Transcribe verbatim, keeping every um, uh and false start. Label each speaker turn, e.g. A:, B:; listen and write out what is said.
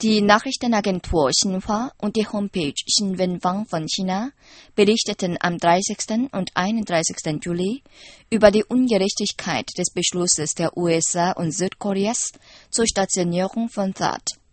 A: Die Nachrichtenagentur Xinhua und die Homepage Xinwenfang von China berichteten am dreißigsten und einunddreißigsten Juli über die Ungerechtigkeit des Beschlusses der U S A und Südkoreas zur Stationierung von T H A A D.